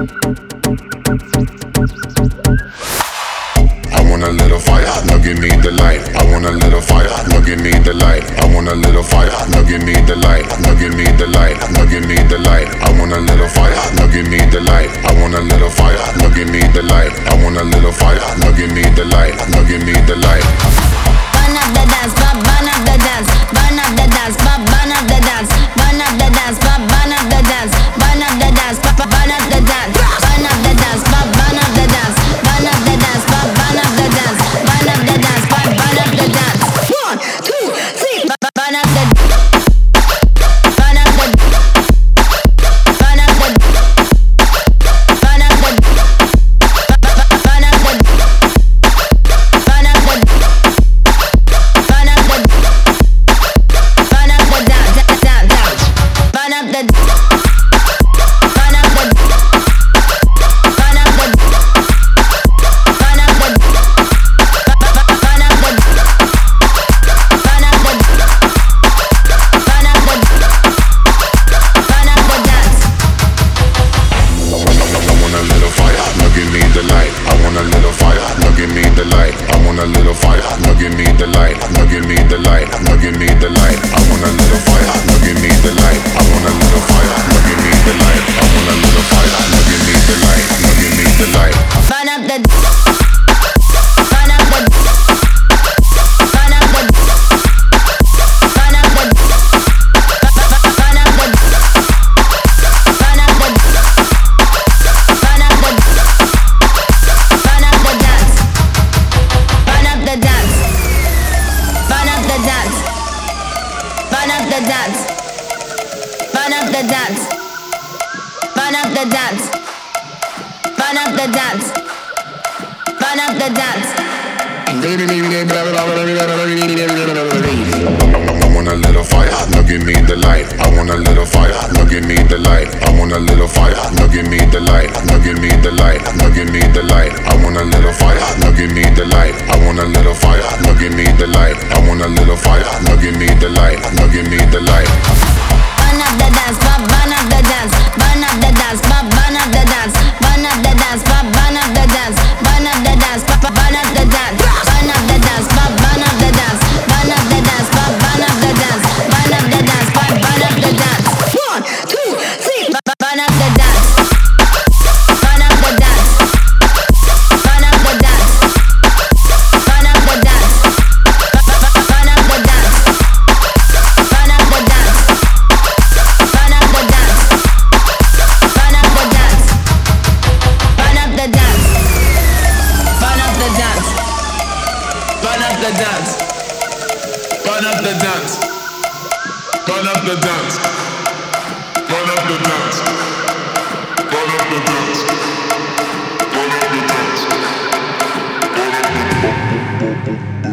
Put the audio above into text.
I want a little fire, no give me the light. I want a little fire, no give me the light. I want a little fire, no give me the light. No give me the light, no give me the light. I want a little fire, no give me the light. I want a little fire, no give me the light. I want a little fire, no give me the light. No give me the light. Burn up the dance, burn up the dance, burn up the dance, burn up the dance, burn up the dance, burn up the dance, burn up the dance, burn up the dance, burn up the dance, burn up the dance, burn up the dance, burn up the dance, burn up the dance, burn up the dance. 1, 2, 3, burn up the. Burn up the. Burn up the. Burn up the. Burn up the. Burn up the. Burn up the. Burn up the dance. Burn up the. Burn up the. Burn up the. Burn up the. Burn up the. Burn up the. Burn up the. Burn up the dance. I want a little fire, no give me the light. I want a little fire, no give me the light. I want a little fire, no give me the light. No give me the light, no give me the light. I want a little fire, no give me the light. I want a little fire, no give me the light. I want a little fire, no give me the light. No give me the light. Burn up the. Burn up the. Burn up the. Burn up the. Burn up the. Burn up the. Burn up the. Burn up the dance. Burn up the dance. Burn up the dance. Burn up the dance. Burn up the dance. Burn up the dance. Burn up the dance. Burn up the dance. I want a little fire, no give me the light. I want a little fire, no give me the light. I want a little fire, no give me the light. No give me the light, no give me the light. I want a little fire, no give me the light. I want a little fire, no give me the light. I want a little fire, no give me the light. No give me the light. Burn up the dance, burn up the dance, burn up the dance, burn up the dance, burn up the dance, burn up the dance, burn up the dance, burn up the dance, burn up the dance, burn up the dance, burn up the dance, burn up the dance, burn up the dance, burn up the dance. 1, 2, 3, burn up the dance. Burn up the dance. Burn up the dance. Burn up the dance. Burn up the dance. Burn up the dance. Burn up the dance. Burn up the dance. Burn up the dance. Burn up the dance. Burn up the dance. Burn up the dance. Burn up the dance. Burn up the dance. Burn up the dance. Burn up the dance. Burn up the dance.